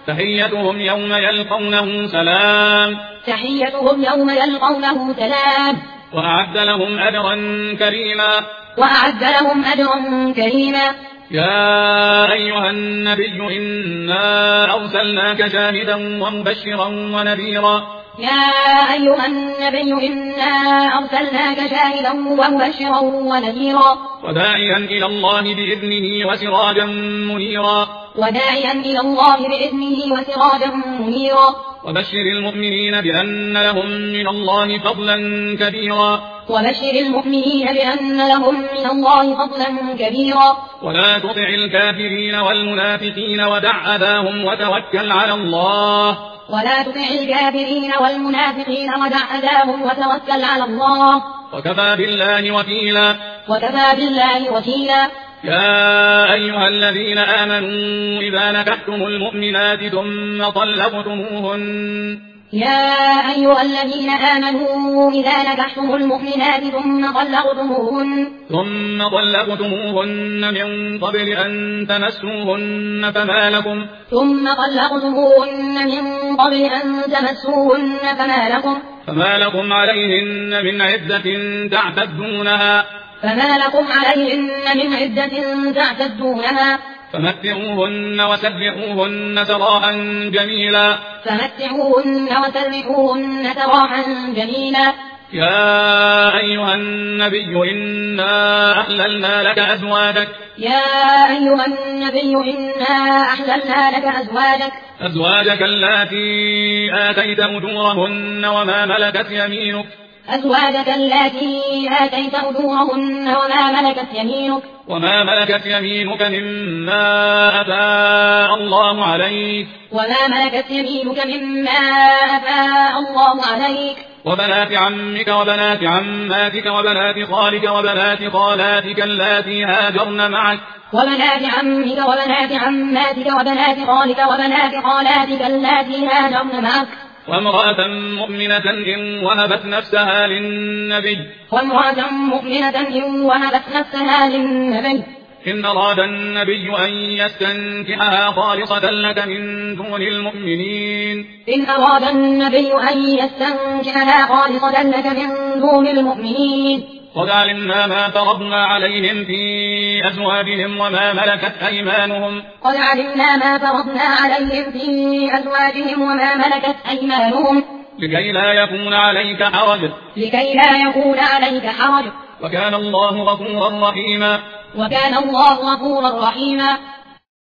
تحيتهم يوم يلقونه سلام. تحيتهم يوم يلقونه سلام. وأعد لهم أجرا كريما. وأعد لهم أجرا كريما. يا أيها النبي إنا أرسلناك شاهدا ومبشرا ونذيرا. يا أيها النبي إنا أرسلناك شاهدا ومبشرا ونذيرا. وداعيا إلى الله بإذنه وسراجا منيرا. وداعيا إلى الله بإذنه وسراجا منيرا. وبشر المؤمنين بأن لهم من الله فضلا كبيرا. وبشر المؤمنين بأن لهم من الله فضلا كبيرا. ولا تطع الكافرين والمنافقين ودع أذاهم وتوكل على الله. ولا تطع الكافرين والمنافقين ودع أذاهم وتوكل على الله. وكفى بالله وكيلا. وكفى بالله وكيلا. يا أيها الذين آمنوا إذا نكحتم المؤمنات ثم طلقتموهن. يا أيها الذين آمنوا إذا نكحتم المؤمنات ثم طلقتموهن من قبل أن تمسوهن فما لكم عليهن من عدة تعتدونها. فمتعوهن وسرحوهن سراحا جميلا. يا أيها النبي إنا أحللنا لك أزواجك. أزواجك اللاتي آتيت أجورهن وما ملكت يمينك. وما ملكت يمينك مما أفاء الله عليك. وبنات عمك وبنات عماتك وبنات خالك وبنات خالاتك اللاتي هاجرن معك. وامرأة مؤمنة إن وهبت نفسها للنبي. إن أراد النبي أن يستنكحها خالصة لك من دون المؤمنين. قد علمنا ما فرضنا عليهم في أزواجهم وما ملكت أيمانهم. لكي لا يكون عليك حرج. وكان الله غفورا رحيما.